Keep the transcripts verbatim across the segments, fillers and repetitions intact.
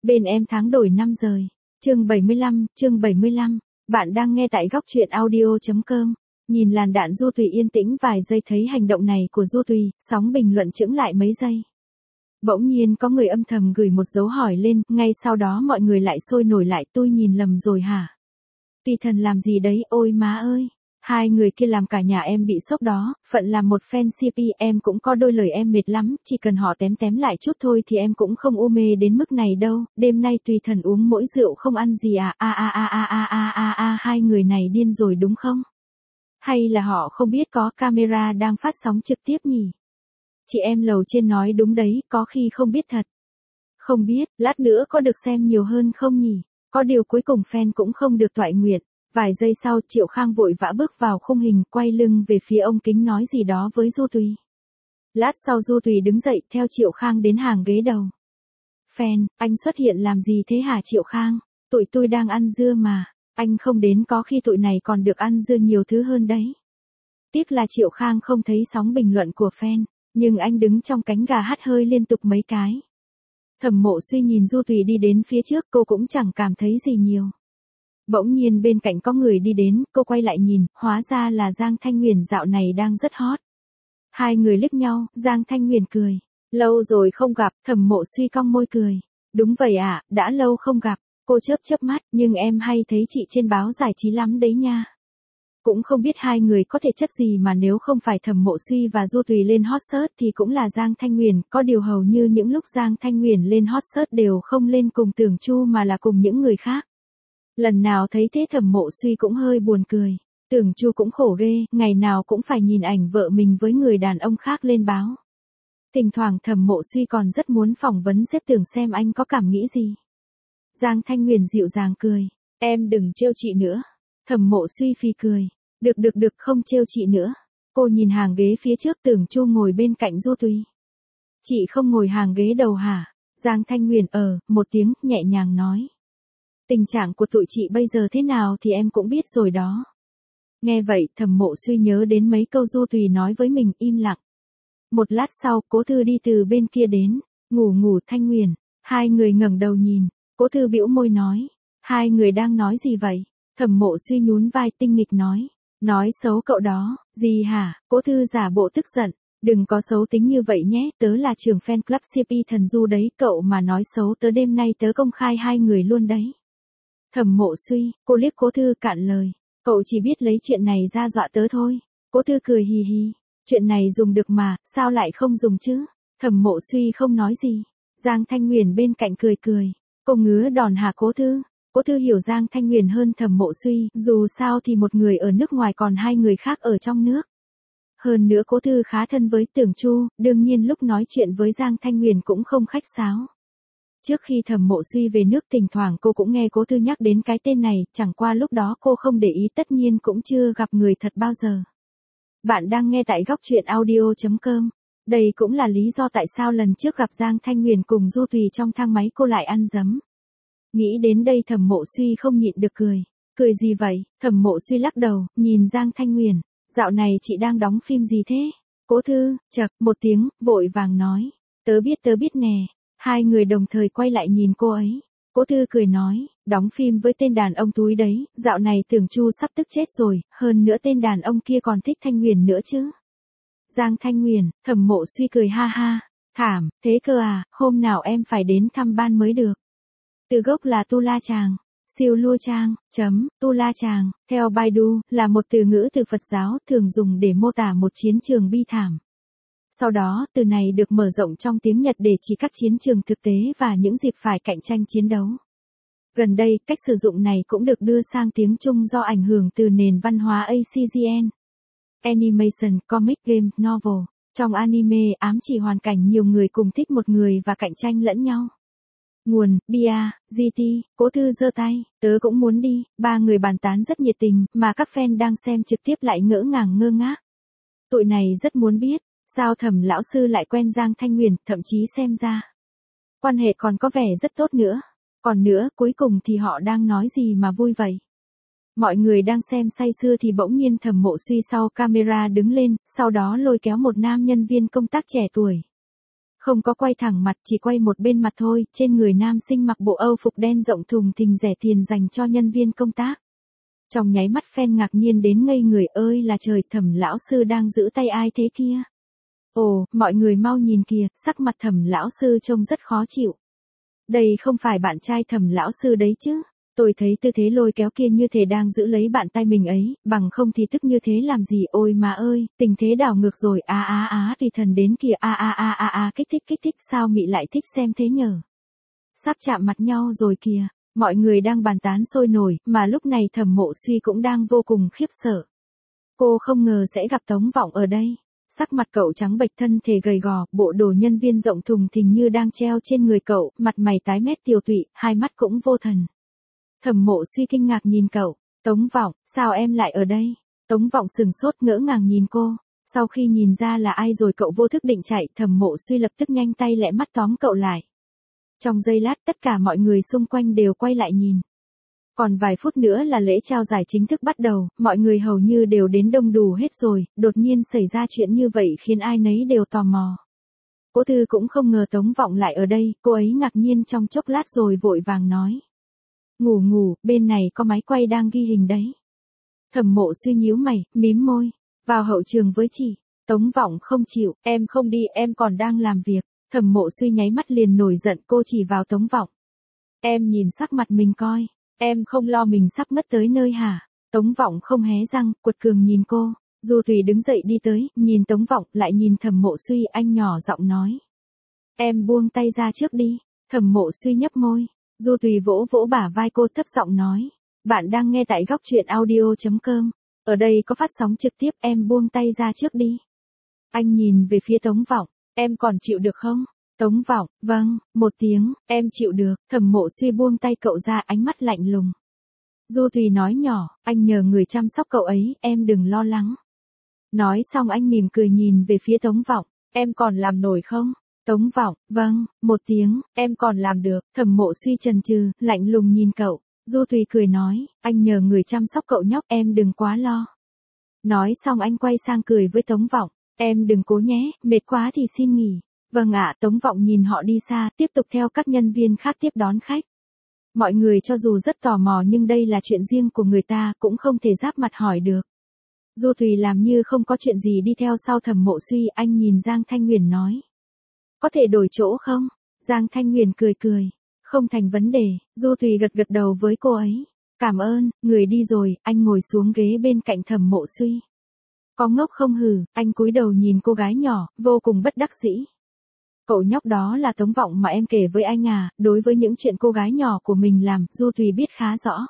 Bên em tháng đổi năm rời. Chương bảy mươi lăm, chương bảy mươi lăm. Bạn đang nghe tại góc truyện audio chấm com. Nhìn làn đạn Du Tùy yên tĩnh vài giây thấy hành động này của Du Tùy, sóng bình luận chững lại mấy giây. Bỗng nhiên có người âm thầm gửi một dấu hỏi lên, ngay sau đó mọi người lại sôi nổi lại, tôi nhìn lầm rồi hả? Tùy thần làm gì đấy, ôi má ơi. Hai người kia làm cả nhà em bị sốc đó, phận làm một fan xê pê em cũng có đôi lời em mệt lắm, chỉ cần họ tém tém lại chút thôi thì em cũng không u mê đến mức này đâu, đêm nay Tùy thần uống mỗi rượu không ăn gì à, a a a a a a a a hai người này điên rồi đúng không? Hay là họ không biết có camera đang phát sóng trực tiếp nhỉ? Chị em lầu trên nói đúng đấy, có khi không biết thật. Không biết, lát nữa có được xem nhiều hơn không nhỉ? Có điều cuối cùng fan cũng không được toại nguyện. Vài giây sau Triệu Khang vội vã bước vào khung hình, quay lưng về phía ông kính nói gì đó với Du Tùy. Lát sau Du Tùy đứng dậy theo Triệu Khang đến hàng ghế đầu. Fan, anh xuất hiện làm gì thế hả Triệu Khang? Tụi tôi đang ăn dưa mà, anh không đến có khi tụi này còn được ăn dưa nhiều thứ hơn đấy. Tiếc là Triệu Khang không thấy sóng bình luận của fan, nhưng anh đứng trong cánh gà hắt hơi liên tục mấy cái. Thẩm Mộ Suy nhìn Du Tùy đi đến phía trước, cô cũng chẳng cảm thấy gì nhiều. Bỗng nhiên bên cạnh có người đi đến, cô quay lại nhìn, hóa ra là Giang Thanh Nguyền dạo này đang rất hot. Hai người liếc nhau, Giang Thanh Nguyền cười. Lâu rồi không gặp, Thẩm Mộ Suy cong môi cười. Đúng vậy ạ, à, đã lâu không gặp. Cô chớp chớp mắt, nhưng em hay thấy chị trên báo giải trí lắm đấy nha. Cũng không biết hai người có thể chất gì mà nếu không phải Thẩm Mộ Suy và Du Tùy lên hot search thì cũng là Giang Thanh Nguyền, có điều hầu như những lúc Giang Thanh Nguyền lên hot search đều không lên cùng Tưởng Chu mà là cùng những người khác. Lần nào thấy thế Thẩm Mộ Suy cũng hơi buồn cười. Tưởng Chu cũng khổ ghê, ngày nào cũng phải nhìn ảnh vợ mình với người đàn ông khác lên báo. Thỉnh thoảng Thẩm Mộ Suy còn rất muốn phỏng vấn Xếp Tưởng xem anh có cảm nghĩ gì. Giang Thanh Nguyền dịu dàng cười. Em đừng trêu chị nữa. Thẩm Mộ Suy phì cười. Được được được, không trêu chị nữa. Cô nhìn hàng ghế phía trước, Tưởng Chu ngồi bên cạnh Du Tùy. Chị không ngồi hàng ghế đầu hả? Giang Thanh Nguyền ờ, một tiếng, nhẹ nhàng nói. Tình trạng của tụi chị bây giờ thế nào thì em cũng biết rồi đó. Nghe vậy, Thẩm Mộ Suy nhớ đến mấy câu Du Tùy nói với mình, im lặng. Một lát sau, Cố Thư đi từ bên kia đến. Ngủ ngủ Thanh Nguyền. Hai người ngẩng đầu nhìn. Cố Thư bĩu môi nói. Hai người đang nói gì vậy? Thẩm Mộ Suy nhún vai tinh nghịch nói. Nói xấu cậu đó. Gì hả? Cố Thư giả bộ tức giận. Đừng có xấu tính như vậy nhé, tớ là trưởng fan club xê pê Thần Du đấy, cậu mà nói xấu tớ đêm nay tớ công khai hai người luôn đấy. Thẩm Mộ Suy, cô liếc Cố Thư cạn lời. Cậu chỉ biết lấy chuyện này ra dọa tớ thôi. Cố Thư cười hì hì. Chuyện này dùng được mà, sao lại không dùng chứ? Thẩm Mộ Suy không nói gì. Giang Thanh Nguyền bên cạnh cười cười. Cô ngứa đòn hả Cố Thư? Cố Thư hiểu Giang Thanh Nguyền hơn Thẩm Mộ Suy, dù sao thì một người ở nước ngoài còn hai người khác ở trong nước. Hơn nữa Cố Thư khá thân với Tưởng Chu, đương nhiên lúc nói chuyện với Giang Thanh Nguyền cũng không khách sáo. Trước khi Thẩm Mộ Suy về nước thỉnh thoảng cô cũng nghe Cố Thư nhắc đến cái tên này, chẳng qua lúc đó cô không để ý, tất nhiên cũng chưa gặp người thật bao giờ. Bạn đang nghe tại góc truyện audio chấm com. Đây cũng là lý do tại sao lần trước gặp Giang Thanh Nguyền cùng Du Tùy trong thang máy cô lại ăn dấm. Nghĩ đến đây Thẩm Mộ Suy không nhịn được cười. Cười gì vậy? Thẩm Mộ Suy lắc đầu, nhìn Giang Thanh Nguyền. Dạo này chị đang đóng phim gì thế? Cố Thư, chậc, một tiếng, vội vàng nói. Tớ biết tớ biết nè. Hai người đồng thời quay lại nhìn cô ấy. Cố Thư cười nói, đóng phim với tên đàn ông túi đấy, dạo này Tưởng Chu sắp tức chết rồi, hơn nữa tên đàn ông kia còn thích Thanh Nguyền nữa chứ. Giang Thanh Nguyền, Thẩm Mộ Suy cười ha ha, thảm, thế cơ à, hôm nào em phải đến thăm ban mới được. Từ gốc là Tu La Chàng, Siêu Lua Trang, chấm, Tu La Chàng, theo Baidu, là một từ ngữ từ Phật giáo thường dùng để mô tả một chiến trường bi thảm. Sau đó, từ này được mở rộng trong tiếng Nhật để chỉ các chiến trường thực tế và những dịp phải cạnh tranh chiến đấu. Gần đây, cách sử dụng này cũng được đưa sang tiếng Trung do ảnh hưởng từ nền văn hóa a xê giê en. Animation, Comic, Game, Novel. Trong anime ám chỉ hoàn cảnh nhiều người cùng thích một người và cạnh tranh lẫn nhau. Nguồn, bia, giê tê, Cố Thư giơ tay, tớ cũng muốn đi, ba người bàn tán rất nhiệt tình, mà các fan đang xem trực tiếp lại ngỡ ngàng ngơ ngác. Tụi này rất muốn biết. Sao Thẩm lão sư lại quen Giang Thanh Nguyền, thậm chí xem ra quan hệ còn có vẻ rất tốt nữa. Còn nữa, cuối cùng thì họ đang nói gì mà vui vậy? Mọi người đang xem say sưa thì bỗng nhiên Thẩm Mộ Suy sau camera đứng lên, sau đó lôi kéo một nam nhân viên công tác trẻ tuổi. Không có quay thẳng mặt, chỉ quay một bên mặt thôi, trên người nam sinh mặc bộ Âu phục đen rộng thùng thình rẻ tiền dành cho nhân viên công tác. Trong nháy mắt fan ngạc nhiên đến ngây người, ơi là trời, Thẩm lão sư đang giữ tay ai thế kia? Ồ, mọi người mau nhìn kìa, sắc mặt Thẩm lão sư trông rất khó chịu. Đây không phải bạn trai Thẩm lão sư đấy chứ? Tôi thấy tư thế lôi kéo kia như thể đang giữ lấy bàn tay mình ấy, bằng không thì tức như thế làm gì, ôi mà ơi, tình thế đảo ngược rồi, a a a tùy thần đến kìa, a a a a a kích thích kích thích, sao Mị lại thích xem thế nhở? Sắp chạm mặt nhau rồi kìa, mọi người đang bàn tán sôi nổi, mà lúc này Thẩm Mộ Suy cũng đang vô cùng khiếp sợ. Cô không ngờ sẽ gặp Tống Vọng ở đây. Sắc mặt cậu trắng bệch, thân thể gầy gò, bộ đồ nhân viên rộng thùng thình như đang treo trên người cậu, mặt mày tái mét tiều tụy, hai mắt cũng vô thần. Thẩm Mộ Suy kinh ngạc nhìn cậu, Tống Vọng, sao em lại ở đây? Tống Vọng sừng sốt ngỡ ngàng nhìn cô, sau khi nhìn ra là ai rồi cậu vô thức định chạy, Thẩm Mộ Suy lập tức nhanh tay lẹ mắt tóm cậu lại. Trong giây lát tất cả mọi người xung quanh đều quay lại nhìn. Còn vài phút nữa là lễ trao giải chính thức bắt đầu, mọi người hầu như đều đến đông đủ hết rồi, đột nhiên xảy ra chuyện như vậy khiến ai nấy đều tò mò. Cố Thư cũng không ngờ Tống Vọng lại ở đây, cô ấy ngạc nhiên trong chốc lát rồi vội vàng nói. Ngủ ngủ, bên này có máy quay đang ghi hình đấy. Thẩm Mộ Suy nhíu mày, mím môi, vào hậu trường với chị. Tống Vọng không chịu, em không đi, em còn đang làm việc. Thẩm Mộ Suy nháy mắt liền nổi giận, cô chỉ vào Tống Vọng. Em nhìn sắc mặt mình coi, em không lo mình sắp ngất tới nơi hả? Tống Vọng không hé răng, quật cường nhìn cô. Du Thùy đứng dậy đi tới, nhìn Tống Vọng, lại nhìn Thẩm Mộ Suy, anh nhỏ giọng nói. Em buông tay ra trước đi. Thẩm Mộ Suy nhấp môi. Du Thùy vỗ vỗ bả vai cô, thấp giọng nói. Bạn đang nghe tại góc truyện audio.com. Ở đây có phát sóng trực tiếp, em buông tay ra trước đi. Anh nhìn về phía Tống Vọng. Em còn chịu được không? Tống Vọng, vâng, một tiếng, em chịu được. Thẩm Mộ Suy buông tay cậu ra, ánh mắt lạnh lùng. Du Thùy nói nhỏ, anh nhờ người chăm sóc cậu ấy, em đừng lo lắng. Nói xong anh mỉm cười nhìn về phía Tống Vọng, em còn làm nổi không? Tống Vọng, vâng, một tiếng, em còn làm được. Thẩm Mộ Suy chần chừ, lạnh lùng nhìn cậu. Du Thùy cười nói, anh nhờ người chăm sóc cậu nhóc, em đừng quá lo. Nói xong anh quay sang cười với Tống Vọng, em đừng cố nhé, mệt quá thì xin nghỉ. Vâng ạ. Tống Vọng nhìn họ đi xa, tiếp tục theo các nhân viên khác tiếp đón khách. Mọi người cho dù rất tò mò nhưng đây là chuyện riêng của người ta, cũng không thể giáp mặt hỏi được. Du Thùy làm như không có chuyện gì đi theo sau Thẩm Mộ Suy, anh nhìn Giang Thanh Huyền nói. Có thể đổi chỗ không? Giang Thanh Huyền cười cười. Không thành vấn đề. Du Thùy gật gật đầu với cô ấy. Cảm ơn, người đi rồi, anh ngồi xuống ghế bên cạnh Thẩm Mộ Suy. Có ngốc không hừ, anh cúi đầu nhìn cô gái nhỏ, vô cùng bất đắc dĩ. Cậu nhóc đó là Tống Vọng mà em kể với anh à, đối với những chuyện cô gái nhỏ của mình làm, Du Thùy biết khá rõ.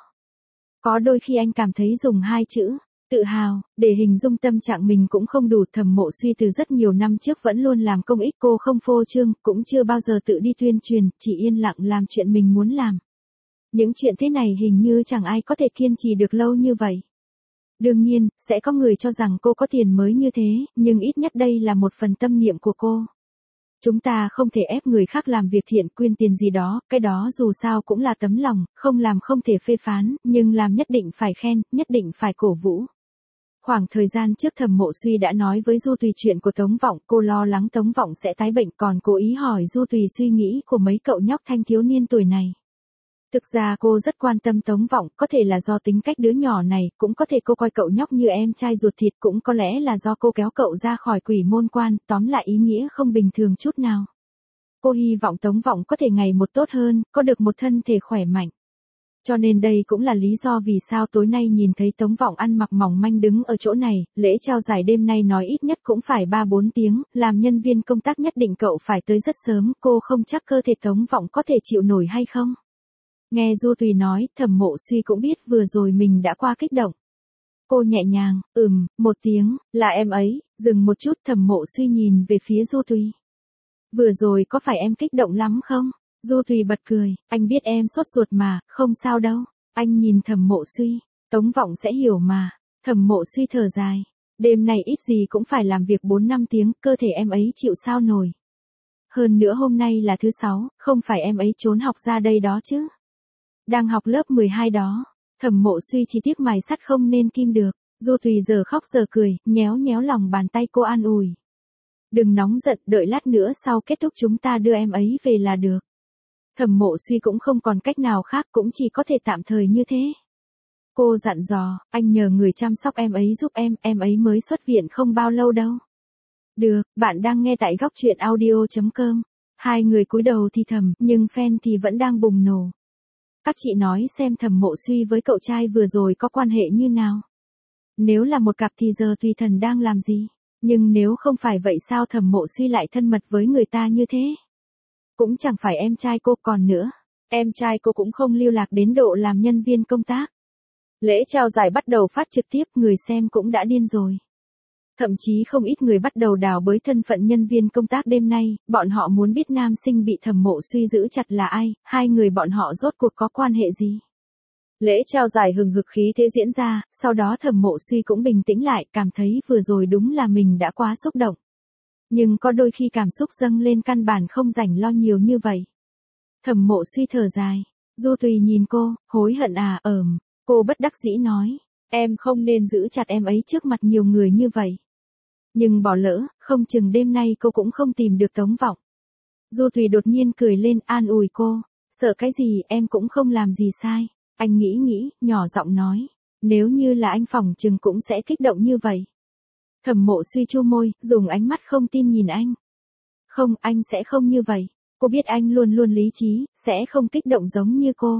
Có đôi khi anh cảm thấy dùng hai chữ, tự hào, để hình dung tâm trạng mình cũng không đủ. Thẩm Mộ Suy từ rất nhiều năm trước vẫn luôn làm công ích, cô không phô trương, cũng chưa bao giờ tự đi tuyên truyền, chỉ yên lặng làm chuyện mình muốn làm. Những chuyện thế này hình như chẳng ai có thể kiên trì được lâu như vậy. Đương nhiên, sẽ có người cho rằng cô có tiền mới như thế, nhưng ít nhất đây là một phần tâm niệm của cô. Chúng ta không thể ép người khác làm việc thiện, quyên tiền gì đó, cái đó dù sao cũng là tấm lòng, không làm không thể phê phán, nhưng làm nhất định phải khen, nhất định phải cổ vũ. Khoảng thời gian trước Thẩm Mộ Suy đã nói với Du Thùy chuyện của Tống Vọng, cô lo lắng Tống Vọng sẽ tái bệnh, còn cố ý hỏi Du Thùy suy nghĩ của mấy cậu nhóc thanh thiếu niên tuổi này. Thực ra cô rất quan tâm Tống Vọng, có thể là do tính cách đứa nhỏ này, cũng có thể cô coi cậu nhóc như em trai ruột thịt, cũng có lẽ là do cô kéo cậu ra khỏi quỷ môn quan, tóm lại ý nghĩa không bình thường chút nào. Cô hy vọng Tống Vọng có thể ngày một tốt hơn, có được một thân thể khỏe mạnh. Cho nên đây cũng là lý do vì sao tối nay nhìn thấy Tống Vọng ăn mặc mỏng manh đứng ở chỗ này, lễ trao giải đêm nay nói ít nhất cũng phải ba bốn tiếng, làm nhân viên công tác nhất định cậu phải tới rất sớm, cô không chắc cơ thể Tống Vọng có thể chịu nổi hay không. Nghe Du Thùy nói, Thẩm Mộ Suy cũng biết vừa rồi mình đã qua kích động. Cô nhẹ nhàng, ừm, một tiếng, là em ấy, dừng một chút. Thẩm Mộ Suy nhìn về phía Du Thùy. Vừa rồi có phải em kích động lắm không? Du Thùy bật cười, anh biết em sốt ruột mà, không sao đâu. Anh nhìn Thẩm Mộ Suy, Tống Vọng sẽ hiểu mà. Thẩm Mộ Suy thở dài, đêm này ít gì cũng phải làm việc bốn năm tiếng, cơ thể em ấy chịu sao nổi. Hơn nữa hôm nay là thứ sáu, không phải em ấy trốn học ra đây đó chứ. Đang học lớp mười hai đó. Thẩm Mộ Suy chỉ tiếc mài sắt không nên kim được. Du Thùy giờ khóc giờ cười, nhéo nhéo lòng bàn tay cô an ủi. Đừng nóng giận, đợi lát nữa sau kết thúc chúng ta đưa em ấy về là được. Thẩm Mộ Suy cũng không còn cách nào khác, cũng chỉ có thể tạm thời như thế. Cô dặn dò, anh nhờ người chăm sóc em ấy giúp em, em ấy mới xuất viện không bao lâu đâu. Được, bạn đang nghe tại góc truyện audio.com. Hai người cúi đầu thì thầm, nhưng fan thì vẫn đang bùng nổ. Các chị nói xem Thẩm Mộ Suy với cậu trai vừa rồi có quan hệ như nào. Nếu là một cặp thì giờ Tùy Thần đang làm gì? Nhưng nếu không phải vậy sao Thẩm Mộ Suy lại thân mật với người ta như thế? Cũng chẳng phải em trai cô, còn nữa. Em trai cô cũng không lưu lạc đến độ làm nhân viên công tác. Lễ trao giải bắt đầu phát trực tiếp, người xem cũng đã điên rồi. Thậm chí không ít người bắt đầu đào bới thân phận nhân viên công tác đêm nay, bọn họ muốn biết nam sinh bị Thẩm Mộ Suy giữ chặt là ai, hai người bọn họ rốt cuộc có quan hệ gì. Lễ trao giải hừng hực khí thế diễn ra, sau đó Thẩm Mộ Suy cũng bình tĩnh lại, cảm thấy vừa rồi đúng là mình đã quá xúc động. Nhưng có đôi khi cảm xúc dâng lên căn bản không rảnh lo nhiều như vậy. Thẩm Mộ Suy thở dài. Du Tùy nhìn cô, hối hận à, ờm. Cô bất đắc dĩ nói, em không nên giữ chặt em ấy trước mặt nhiều người như vậy. Nhưng bỏ lỡ, không chừng đêm nay cô cũng không tìm được Tống Vọng. Du Tùy đột nhiên cười lên an ủi cô, sợ cái gì, em cũng không làm gì sai. Anh nghĩ nghĩ, nhỏ giọng nói, nếu như là anh phỏng chừng cũng sẽ kích động như vậy. Thẩm Mộ Suy chu môi, dùng ánh mắt không tin nhìn anh. Không, anh sẽ không như vậy. Cô biết anh luôn luôn lý trí, sẽ không kích động giống như cô.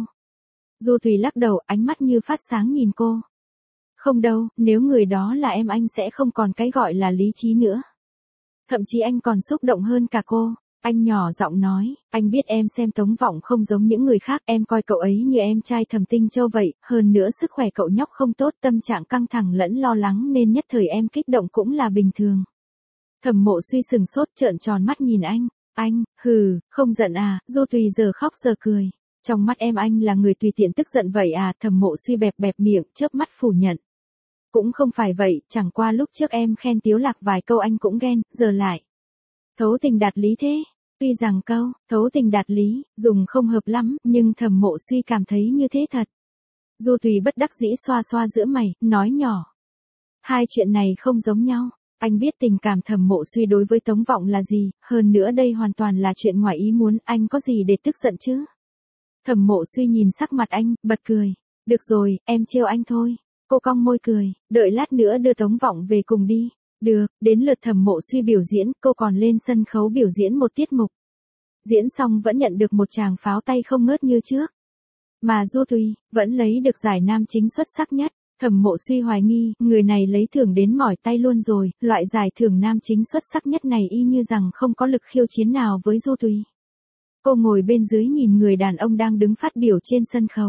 Du Thùy lắc đầu, ánh mắt như phát sáng nhìn cô. Không đâu, nếu người đó là em anh sẽ không còn cái gọi là lý trí nữa. Thậm chí anh còn xúc động hơn cả cô. Anh nhỏ giọng nói, anh biết em xem Tống Vọng không giống những người khác, em coi cậu ấy như em trai Thẩm Tinh Châu vậy, hơn nữa sức khỏe cậu nhóc không tốt, tâm trạng căng thẳng lẫn lo lắng nên nhất thời em kích động cũng là bình thường. Thẩm Mộ Suy sừng sốt trợn tròn mắt nhìn anh, anh, hừ, không giận à, Du Tùy giờ khóc giờ cười. Trong mắt em anh là người tùy tiện tức giận vậy à, Thẩm Mộ Suy bẹp bẹp miệng, chớp mắt phủ nhận. Cũng không phải vậy, chẳng qua lúc trước em khen Tiếu Lạc vài câu anh cũng ghen, giờ lại. Thấu tình đạt lý thế. Tuy rằng câu, thấu tình đạt lý, dùng không hợp lắm, nhưng Thẩm Mộ Suy cảm thấy như thế thật. Du Tùy bất đắc dĩ xoa xoa giữa mày, nói nhỏ. Hai chuyện này không giống nhau. Anh biết tình cảm Thẩm Mộ Suy đối với Tống Vọng là gì, hơn nữa đây hoàn toàn là chuyện ngoài ý muốn, anh có gì để tức giận chứ? Thẩm Mộ Suy nhìn sắc mặt anh, bật cười. Được rồi, em trêu anh thôi. Cô cong môi cười, đợi lát nữa đưa Tống Vọng về cùng đi. Được, đến lượt Thẩm Mộ Suy biểu diễn, cô còn lên sân khấu biểu diễn một tiết mục. Diễn xong vẫn nhận được một tràng pháo tay không ngớt như trước. Mà Du Tùy, vẫn lấy được giải nam chính xuất sắc nhất. Thẩm Mộ Suy hoài nghi, người này lấy thưởng đến mỏi tay luôn rồi, loại giải thưởng nam chính xuất sắc nhất này y như rằng không có lực khiêu chiến nào với Du Tùy. Cô ngồi bên dưới nhìn người đàn ông đang đứng phát biểu trên sân khấu.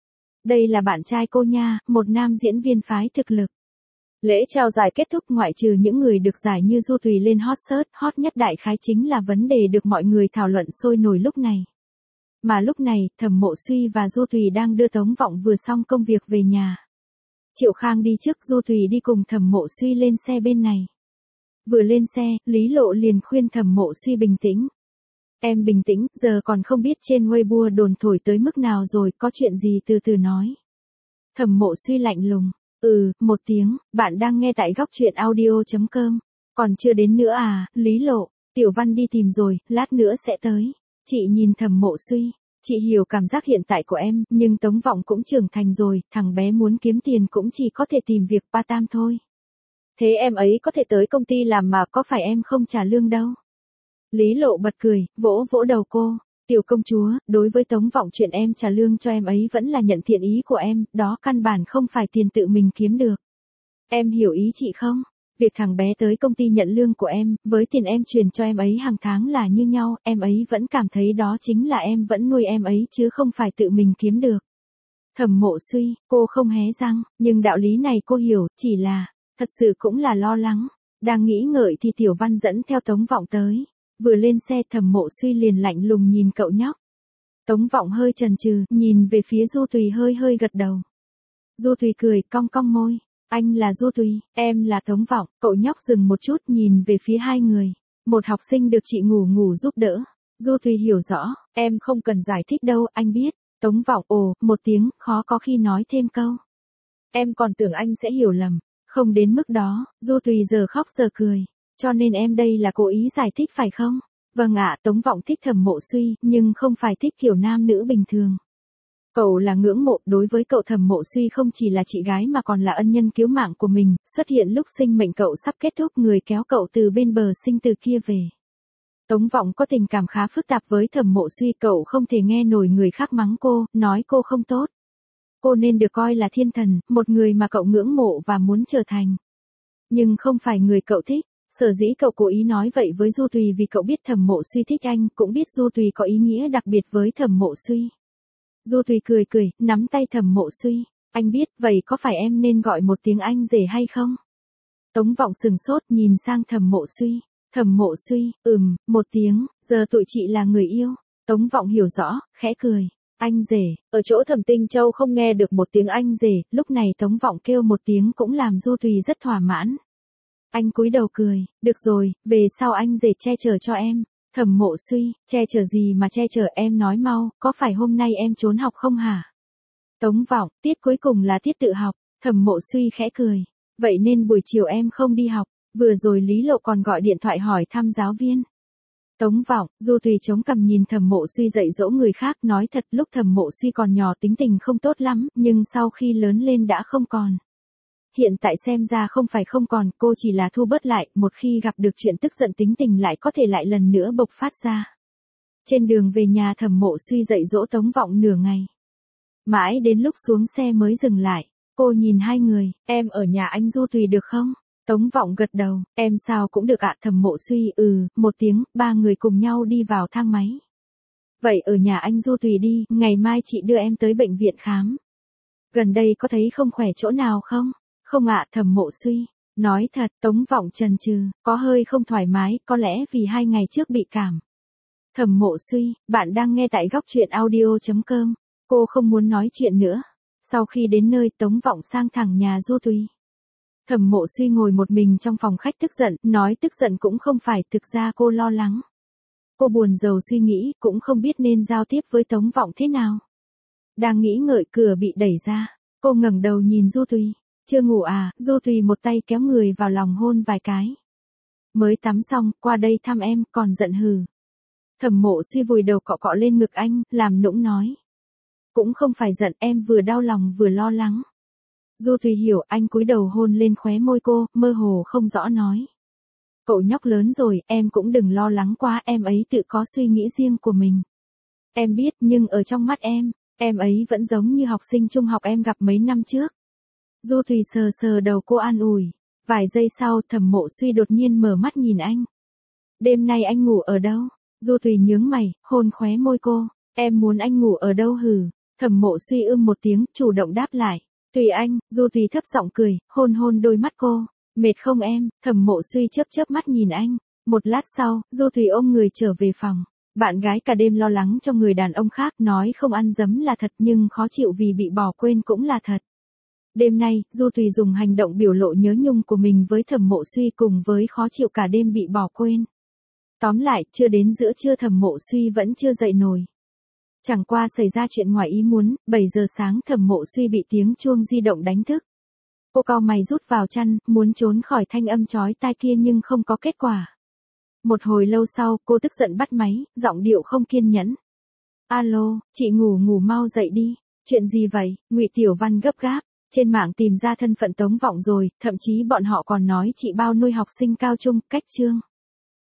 Đây là bạn trai cô nha, một nam diễn viên phái thực lực. Lễ trao giải kết thúc, ngoại trừ những người được giải như Du Tùy lên hot search, hot nhất đại khái chính là vấn đề được mọi người thảo luận sôi nổi lúc này. Mà lúc này, Thẩm Mộ Suy và Du Tùy đang đưa Tống Vọng vừa xong công việc về nhà. Triệu Khang đi trước, Du Tùy đi cùng Thẩm Mộ Suy lên xe bên này. Vừa lên xe, Lý Lộ liền khuyên Thẩm Mộ Suy bình tĩnh. Em bình tĩnh, giờ còn không biết trên Weibo đồn thổi tới mức nào rồi, có chuyện gì từ từ nói. Thẩm Mộ Suy lạnh lùng. Ừ, một tiếng, bạn đang nghe tại góc truyện audio.com. Còn chưa đến nữa à, Lý Lộ, Tiểu Văn đi tìm rồi, lát nữa sẽ tới. Chị nhìn Thẩm Mộ Suy, chị hiểu cảm giác hiện tại của em, nhưng Tống Vọng cũng trưởng thành rồi, thằng bé muốn kiếm tiền cũng chỉ có thể tìm việc part-time thôi. Thế em ấy có thể tới công ty làm mà có phải em không trả lương đâu. Lý Lộ bật cười, vỗ vỗ đầu cô. Tiểu công chúa, đối với Tống Vọng chuyện em trả lương cho em ấy vẫn là nhận thiện ý của em, đó căn bản không phải tiền tự mình kiếm được. Em hiểu ý chị không? Việc thằng bé tới công ty nhận lương của em, với tiền em truyền cho em ấy hàng tháng là như nhau, em ấy vẫn cảm thấy đó chính là em vẫn nuôi em ấy chứ không phải tự mình kiếm được. Thẩm Mộ Suy, cô không hé răng, nhưng đạo lý này cô hiểu, chỉ là, thật sự cũng là lo lắng. Đang nghĩ ngợi thì Tiểu Văn dẫn theo Tống Vọng tới. Vừa lên xe Thẩm Mộ Suy liền lạnh lùng nhìn cậu nhóc. Tống Vọng hơi chần chừ, nhìn về phía Du Tùy hơi hơi gật đầu. Du Tùy cười, cong cong môi. Anh là Du Tùy, em là Tống Vọng. Cậu nhóc dừng một chút nhìn về phía hai người. Một học sinh được chị ngủ ngủ giúp đỡ. Du Tùy hiểu rõ, em không cần giải thích đâu, anh biết. Tống Vọng ồ, một tiếng, khó có khi nói thêm câu. Em còn tưởng anh sẽ hiểu lầm. Không đến mức đó, Du Tùy giờ khóc giờ cười. Cho nên em đây là cố ý giải thích phải không? Vâng ạ, Tống Vọng thích Thẩm Mộ Suy, nhưng không phải thích kiểu nam nữ bình thường. Cậu là ngưỡng mộ, đối với cậu Thẩm Mộ Suy không chỉ là chị gái mà còn là ân nhân cứu mạng của mình, xuất hiện lúc sinh mệnh cậu sắp kết thúc, người kéo cậu từ bên bờ sinh từ kia về. Tống Vọng có tình cảm khá phức tạp với Thẩm Mộ Suy, cậu không thể nghe nổi người khác mắng cô, nói cô không tốt. Cô nên được coi là thiên thần, một người mà cậu ngưỡng mộ và muốn trở thành. Nhưng không phải người cậu thích. Sở dĩ cậu cố ý nói vậy với Du Tùy vì cậu biết Thẩm Mộ Suy thích anh, cũng biết Du Tùy có ý nghĩa đặc biệt với Thẩm Mộ Suy. Du Tùy cười cười, nắm tay Thẩm Mộ Suy. Anh biết, vậy có phải em nên gọi một tiếng anh rể hay không? Tống Vọng sừng sốt nhìn sang Thẩm Mộ Suy. Thẩm Mộ Suy, ừm, một tiếng, giờ tụi chị là người yêu. Tống Vọng hiểu rõ, khẽ cười. Anh rể, ở chỗ Thẩm Tinh Châu không nghe được một tiếng anh rể, lúc này Tống Vọng kêu một tiếng cũng làm Du Tùy rất thỏa mãn. Anh cúi đầu cười, được rồi, về sau anh rể che chở cho em. Thẩm Mộ Suy, che chở gì mà che chở, em nói mau, có phải hôm nay em trốn học không hả? Tống Vọng, tiết cuối cùng là tiết tự học. Thẩm Mộ Suy khẽ cười, vậy nên buổi chiều em không đi học, vừa rồi Lý Lộ còn gọi điện thoại hỏi thăm giáo viên. Tống Vọng, Du Tùy chống cằm nhìn Thẩm Mộ Suy dạy dỗ người khác, nói thật lúc Thẩm Mộ Suy còn nhỏ tính tình không tốt lắm, nhưng sau khi lớn lên đã không còn. Hiện tại xem ra không phải không còn, cô chỉ là thu bớt lại, một khi gặp được chuyện tức giận tính tình lại có thể lại lần nữa bộc phát ra. Trên đường về nhà Thẩm Mộ Suy dạy dỗ Tống Vọng nửa ngày. Mãi đến lúc xuống xe mới dừng lại, cô nhìn hai người, em ở nhà anh Du Tùy được không? Tống Vọng gật đầu, em sao cũng được ạ. Thẩm Mộ Suy, ừ, một tiếng, ba người cùng nhau đi vào thang máy. Vậy ở nhà anh Du Tùy đi, ngày mai chị đưa em tới bệnh viện khám. Gần đây có thấy không khỏe chỗ nào không? Không ạ. Thẩm Mộ Suy, nói thật. Tống Vọng chần chừ, có hơi không thoải mái, có lẽ vì hai ngày trước bị cảm. Thẩm Mộ Suy, bạn đang nghe tại góc truyện audio chấm com. Cô không muốn nói chuyện nữa. Sau khi đến nơi, Tống Vọng sang thẳng nhà Du Tùy. Thẩm Mộ Suy ngồi một mình trong phòng khách tức giận, nói tức giận cũng không phải, thực ra cô lo lắng. Cô buồn rầu suy nghĩ, cũng không biết nên giao tiếp với Tống Vọng thế nào. Đang nghĩ ngợi, cửa bị đẩy ra. Cô ngẩng đầu nhìn Du Tùy. Chưa ngủ à? Du Tùy một tay kéo người vào lòng hôn vài cái. Mới tắm xong, qua đây thăm em, còn giận hừ. Thẩm Mộ Suy vùi đầu cọ cọ lên ngực anh, làm nũng nói. Cũng không phải giận, em vừa đau lòng vừa lo lắng. Du Tùy hiểu, anh cúi đầu hôn lên khóe môi cô, mơ hồ không rõ nói. Cậu nhóc lớn rồi, em cũng đừng lo lắng quá, em ấy tự có suy nghĩ riêng của mình. Em biết, nhưng ở trong mắt em, em ấy vẫn giống như học sinh trung học em gặp mấy năm trước. Du Tùy sờ sờ đầu cô an ủi. Vài giây sau, Thẩm Mộ Suy đột nhiên mở mắt nhìn anh. Đêm nay anh ngủ ở đâu? Du Tùy nhướng mày, hôn khóe môi cô. Em muốn anh ngủ ở đâu hử? Thẩm Mộ Suy ưm một tiếng, chủ động đáp lại. Tùy anh. Du Tùy thấp giọng cười, hôn hôn đôi mắt cô. Mệt không em? Thẩm Mộ Suy chớp chớp mắt nhìn anh. Một lát sau, Du Tùy ôm người trở về phòng. Bạn gái cả đêm lo lắng cho người đàn ông khác, nói không ăn dấm là thật nhưng khó chịu vì bị bỏ quên cũng là thật. Đêm nay, Du Tùy dùng hành động biểu lộ nhớ nhung của mình với Thẩm Mộ Suy cùng với khó chịu cả đêm bị bỏ quên. Tóm lại, chưa đến giữa trưa Thẩm Mộ Suy vẫn chưa dậy nổi. Chẳng qua xảy ra chuyện ngoài ý muốn, bảy giờ sáng Thẩm Mộ Suy bị tiếng chuông di động đánh thức. Cô cau mày rút vào chăn, muốn trốn khỏi thanh âm chói tai kia nhưng không có kết quả. Một hồi lâu sau, cô tức giận bắt máy, giọng điệu không kiên nhẫn. Alo, chị ngủ ngủ mau dậy đi. Chuyện gì vậy? Ngụy Tiểu Văn gấp gáp. Trên mạng tìm ra thân phận Tống Vọng rồi, thậm chí bọn họ còn nói chị bao nuôi học sinh cao trung, cách chương.